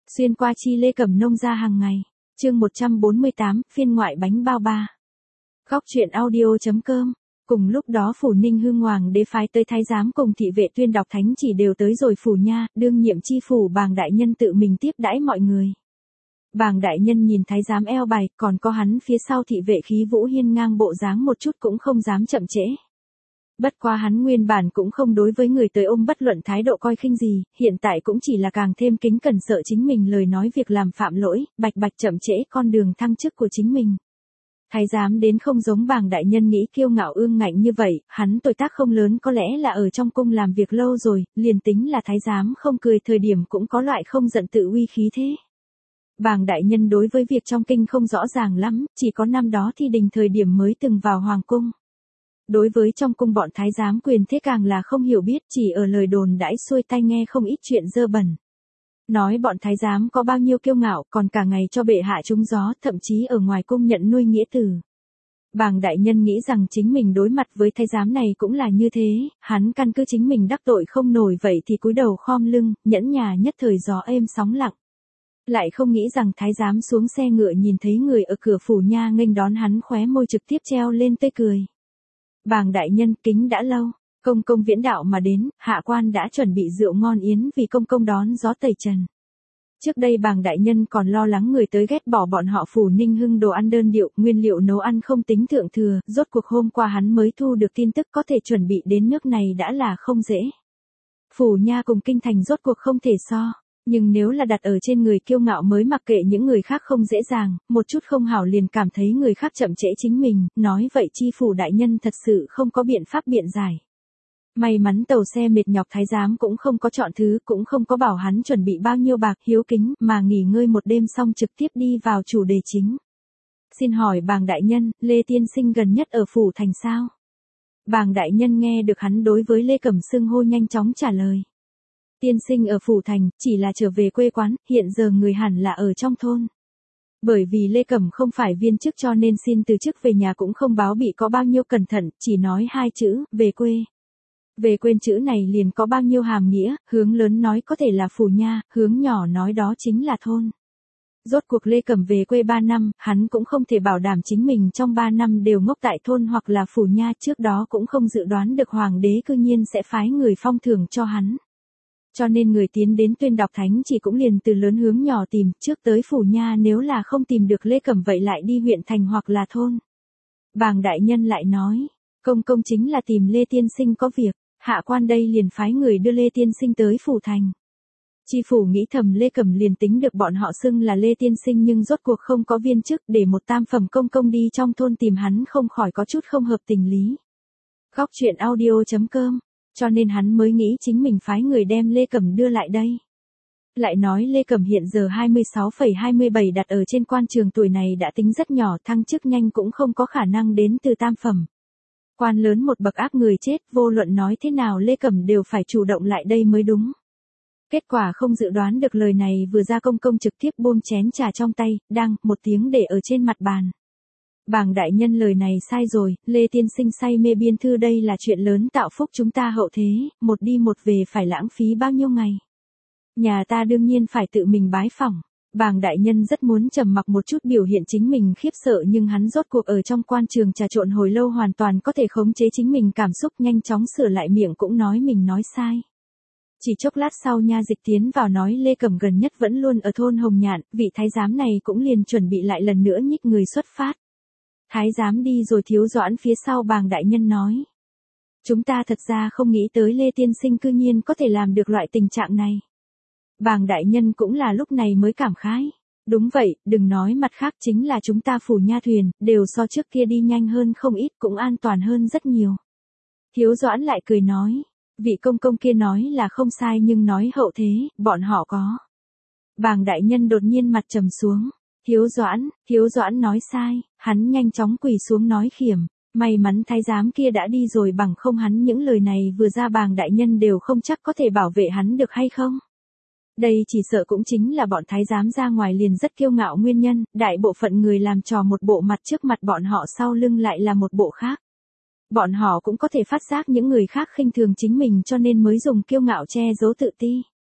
Xuyên qua chi Lê Cẩm nông ra hàng ngày. Chương 148, phiên ngoại bánh bao ba. Góc truyện audio.com. Cùng lúc đó phủ Ninh Hưng Hoàng đế phái tới thái giám cùng thị vệ tuyên đọc thánh chỉ đều tới rồi phủ nha, đương nhiệm chi phủ Bàng đại nhân tự mình tiếp đãi mọi người. Bàng đại nhân nhìn thái giám eo bài, còn có hắn phía sau thị vệ khí vũ hiên ngang bộ dáng một chút cũng không dám chậm trễ. Bất quá hắn nguyên bản cũng không đối với người tới ôm bất luận thái độ coi khinh gì, hiện tại cũng chỉ là càng thêm kính cẩn sợ chính mình lời nói việc làm phạm lỗi, bạch bạch chậm trễ con đường thăng chức của chính mình. Thái giám đến không giống Bàng đại nhân nghĩ kiêu ngạo ương ngạnh như vậy, hắn tuổi tác không lớn có lẽ là ở trong cung làm việc lâu rồi, liền tính là thái giám không cười thời điểm cũng có loại không giận tự uy khí thế. Bàng đại nhân đối với việc trong kinh không rõ ràng lắm, chỉ có năm đó thi đình thời điểm mới từng vào hoàng cung. Đối với trong cung bọn thái giám quyền thế càng là không hiểu biết, chỉ ở lời đồn đãi xuôi tai nghe không ít chuyện dơ bẩn. Nói bọn thái giám có bao nhiêu kiêu ngạo, còn cả ngày cho bệ hạ trúng gió, thậm chí ở ngoài cung nhận nuôi nghĩa tử. Bàng đại nhân nghĩ rằng chính mình đối mặt với thái giám này cũng là như thế, hắn căn cứ chính mình đắc tội không nổi vậy thì cúi đầu khom lưng, nhẫn nhà nhất thời gió êm sóng lặng. Lại không nghĩ rằng thái giám xuống xe ngựa nhìn thấy người ở cửa phủ nha nghênh đón hắn, khóe môi trực tiếp treo lên tươi cười. Bàng đại nhân kính đã lâu, công công viễn đạo mà đến, hạ quan đã chuẩn bị rượu ngon yến vì công công đón gió tẩy trần. Trước đây Bàng đại nhân còn lo lắng người tới ghét bỏ bọn họ phủ Ninh Hưng đồ ăn đơn điệu, nguyên liệu nấu ăn không tính thượng thừa, rốt cuộc hôm qua hắn mới thu được tin tức có thể chuẩn bị đến nước này đã là không dễ. Phủ nha cùng kinh thành rốt cuộc không thể so. Nhưng nếu là đặt ở trên người kiêu ngạo mới mặc kệ những người khác không dễ dàng, một chút không hảo liền cảm thấy người khác chậm trễ chính mình, nói vậy chi phủ đại nhân thật sự không có biện pháp biện giải. May mắn tàu xe mệt nhọc thái giám cũng không có chọn thứ, cũng không có bảo hắn chuẩn bị bao nhiêu bạc hiếu kính, mà nghỉ ngơi một đêm xong trực tiếp đi vào chủ đề chính. Xin hỏi Bàng đại nhân, Lê tiên sinh gần nhất ở phủ thành sao? Bàng đại nhân nghe được hắn đối với Lê Cẩm xưng hô nhanh chóng trả lời. Tiên sinh ở phủ thành, chỉ là trở về quê quán, hiện giờ người hẳn là ở trong thôn. Bởi vì Lê Cẩm không phải viên chức cho nên xin từ chức về nhà cũng không báo bị có bao nhiêu cẩn thận, chỉ nói hai chữ, về quê. Về quên chữ này liền có bao nhiêu hàm nghĩa, hướng lớn nói có thể là phủ nha, hướng nhỏ nói đó chính là thôn. Rốt cuộc Lê Cẩm về quê 3 năm, hắn cũng không thể bảo đảm chính mình trong 3 năm đều ngốc tại thôn hoặc là phủ nha, trước đó cũng không dự đoán được hoàng đế cư nhiên sẽ phái người phong thưởng cho hắn. Cho nên người tiến đến tuyên đọc thánh chỉ cũng liền từ lớn hướng nhỏ tìm, trước tới phủ nha nếu là không tìm được Lê Cẩm vậy lại đi huyện thành hoặc là thôn. Bàng đại nhân lại nói, công công chính là tìm Lê tiên sinh có việc, hạ quan đây liền phái người đưa Lê tiên sinh tới phủ thành. Chi phủ nghĩ thầm Lê Cẩm liền tính được bọn họ xưng là Lê tiên sinh nhưng rốt cuộc không có viên chức, để một tam phẩm công công đi trong thôn tìm hắn không khỏi có chút không hợp tình lý. Góc truyện audio.com. Cho nên hắn mới nghĩ chính mình phái người đem Lê Cẩm đưa lại đây. Lại nói Lê Cẩm hiện giờ 26,27 đặt ở trên quan trường, tuổi này đã tính rất nhỏ, thăng chức nhanh cũng không có khả năng đến từ tam phẩm. Quan lớn một bậc ác người chết, vô luận nói thế nào Lê Cẩm đều phải chủ động lại đây mới đúng. Kết quả không dự đoán được lời này vừa ra, công công trực tiếp buông chén trà trong tay, đang một tiếng để ở trên mặt bàn. Bàng đại nhân lời này sai rồi, Lê tiên sinh say mê biên thư đây là chuyện lớn tạo phúc chúng ta hậu thế, một đi một về phải lãng phí bao nhiêu ngày. Nhà ta đương nhiên phải tự mình bái phỏng. Bàng đại nhân rất muốn trầm mặc một chút biểu hiện chính mình khiếp sợ, nhưng hắn rốt cuộc ở trong quan trường trà trộn hồi lâu hoàn toàn có thể khống chế chính mình cảm xúc, nhanh chóng sửa lại miệng cũng nói mình nói sai. Chỉ chốc lát sau nha dịch tiến vào nói Lê Cẩm gần nhất vẫn luôn ở thôn Hồng Nhạn, vị thái giám này cũng liền chuẩn bị lại lần nữa nhích người xuất phát. Thái giám đi rồi Thiếu Doãn phía sau Bàng đại nhân nói. Chúng ta thật ra không nghĩ tới Lê tiên sinh cư nhiên có thể làm được loại tình trạng này. Bàng đại nhân cũng là lúc này mới cảm khái. Đúng vậy, đừng nói mặt khác, chính là chúng ta phủ nha thuyền, đều so trước kia đi nhanh hơn không ít, cũng an toàn hơn rất nhiều. Thiếu Doãn lại cười nói. Vị công công kia nói là không sai nhưng nói hậu thế, bọn họ có. Bàng đại nhân đột nhiên mặt trầm xuống. Thiếu Doãn nói sai, hắn nhanh chóng quỳ xuống nói khiểm, may mắn thái giám kia đã đi rồi, bằng không hắn những lời này vừa ra Bàng đại nhân đều không chắc có thể bảo vệ hắn được hay không. Đây chỉ sợ cũng chính là bọn thái giám ra ngoài liền rất kiêu ngạo nguyên nhân, đại bộ phận người làm trò một bộ mặt trước mặt bọn họ sau lưng lại là một bộ khác. Bọn họ cũng có thể phát giác những người khác khinh thường chính mình cho nên mới dùng kiêu ngạo che giấu tự ti.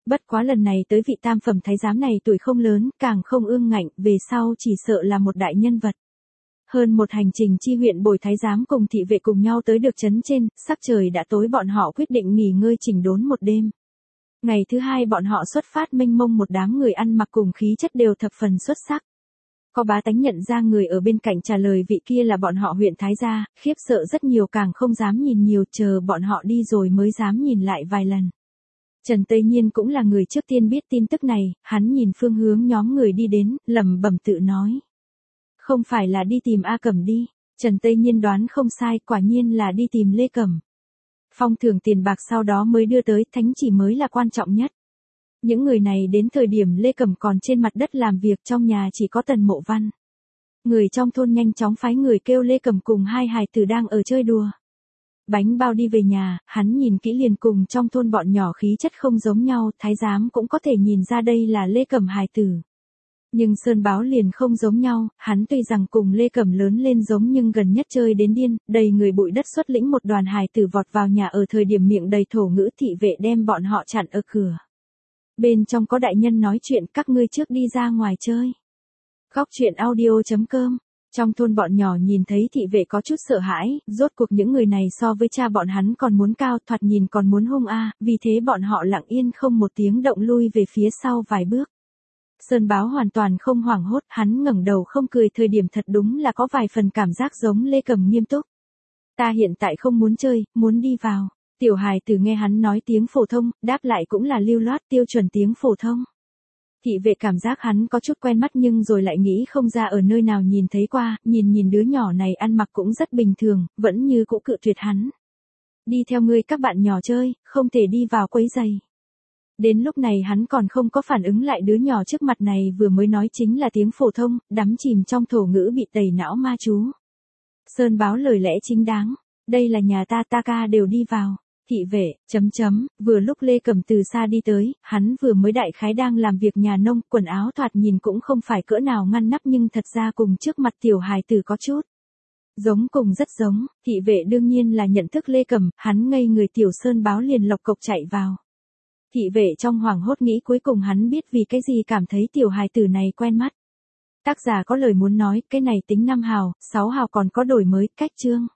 Bất quá lần này tới vị tam phẩm thái giám này tuổi không lớn, càng không ương ngạnh, về sau chỉ sợ là một đại nhân vật. Hơn một hành trình chi huyện bồi thái giám cùng thị vệ cùng nhau tới được trấn trên, sắc trời đã tối bọn họ quyết định nghỉ ngơi chỉnh đốn một đêm. Ngày thứ hai bọn họ xuất phát mênh mông một đám người ăn mặc cùng khí chất đều thập phần xuất sắc. Có bá tánh nhận ra người ở bên cạnh trả lời vị kia là bọn họ huyện Thái gia, khiếp sợ rất nhiều càng không dám nhìn nhiều chờ bọn họ đi rồi mới dám nhìn lại vài lần. Trần Tây Nhiên cũng là người trước tiên biết tin tức này, hắn nhìn phương hướng nhóm người đi đến, lẩm bẩm tự nói. Không phải là đi tìm A Cẩm đi, Trần Tây Nhiên đoán không sai, quả nhiên là đi tìm Lê Cẩm. Phong thưởng tiền bạc sau đó mới đưa tới, thánh chỉ mới là quan trọng nhất. Những người này đến thời điểm Lê Cẩm còn trên mặt đất làm việc, trong nhà chỉ có Tần Mộ Văn. Người trong thôn nhanh chóng phái người kêu Lê Cẩm cùng hai hài tử đang ở chơi đùa. Bánh bao đi về nhà, hắn nhìn kỹ liền cùng trong thôn bọn nhỏ khí chất không giống nhau, thái giám cũng có thể nhìn ra đây là Lê Cẩm hài tử. Nhưng Sơn Báo liền không giống nhau, hắn tuy rằng cùng Lê Cẩm lớn lên giống nhưng gần nhất chơi đến điên, đầy người bụi đất xuất lĩnh một đoàn hài tử vọt vào nhà ở thời điểm miệng đầy thổ ngữ, thị vệ đem bọn họ chặn ở cửa. Bên trong có đại nhân nói chuyện, các ngươi trước đi ra ngoài chơi. Góc truyện audio.com. Trong thôn bọn nhỏ nhìn thấy thị vệ có chút sợ hãi, rốt cuộc những người này so với cha bọn hắn còn muốn cao, thoạt nhìn còn muốn hung vì thế bọn họ lặng yên không một tiếng động lui về phía sau vài bước. Sơn Báo hoàn toàn không hoảng hốt, hắn ngẩng đầu không cười, thời điểm thật đúng là có vài phần cảm giác giống Lê Cẩm nghiêm túc. Ta hiện tại không muốn chơi, muốn đi vào. Tiểu hài tử nghe hắn nói tiếng phổ thông, đáp lại cũng là lưu loát tiêu chuẩn tiếng phổ thông. Thị vệ cảm giác hắn có chút quen mắt nhưng rồi lại nghĩ không ra ở nơi nào nhìn thấy qua, nhìn đứa nhỏ này ăn mặc cũng rất bình thường, vẫn như cũ cự tuyệt hắn. Đi theo ngươi các bạn nhỏ chơi, không thể đi vào quấy giày. Đến lúc này hắn còn không có phản ứng lại đứa nhỏ trước mặt này vừa mới nói chính là tiếng phổ thông, đắm chìm trong thổ ngữ bị tẩy não ma chú. Sơn Báo lời lẽ chính đáng, đây là nhà ta ca đều đi vào. Thị vệ, vừa lúc Lê Cẩm từ xa đi tới, hắn vừa mới đại khái đang làm việc nhà nông, quần áo thoạt nhìn cũng không phải cỡ nào ngăn nắp nhưng thật ra cùng trước mặt tiểu hài tử có chút. Giống cùng rất giống, thị vệ đương nhiên là nhận thức Lê Cẩm, hắn ngây người, Tiểu Sơn Báo liền lộc cộc chạy vào. Thị vệ trong hoảng hốt nghĩ cuối cùng hắn biết vì cái gì cảm thấy tiểu hài tử này quen mắt. Tác giả có lời muốn nói, cái này tính 5 hào, 6 hào còn có đổi mới, cách chương.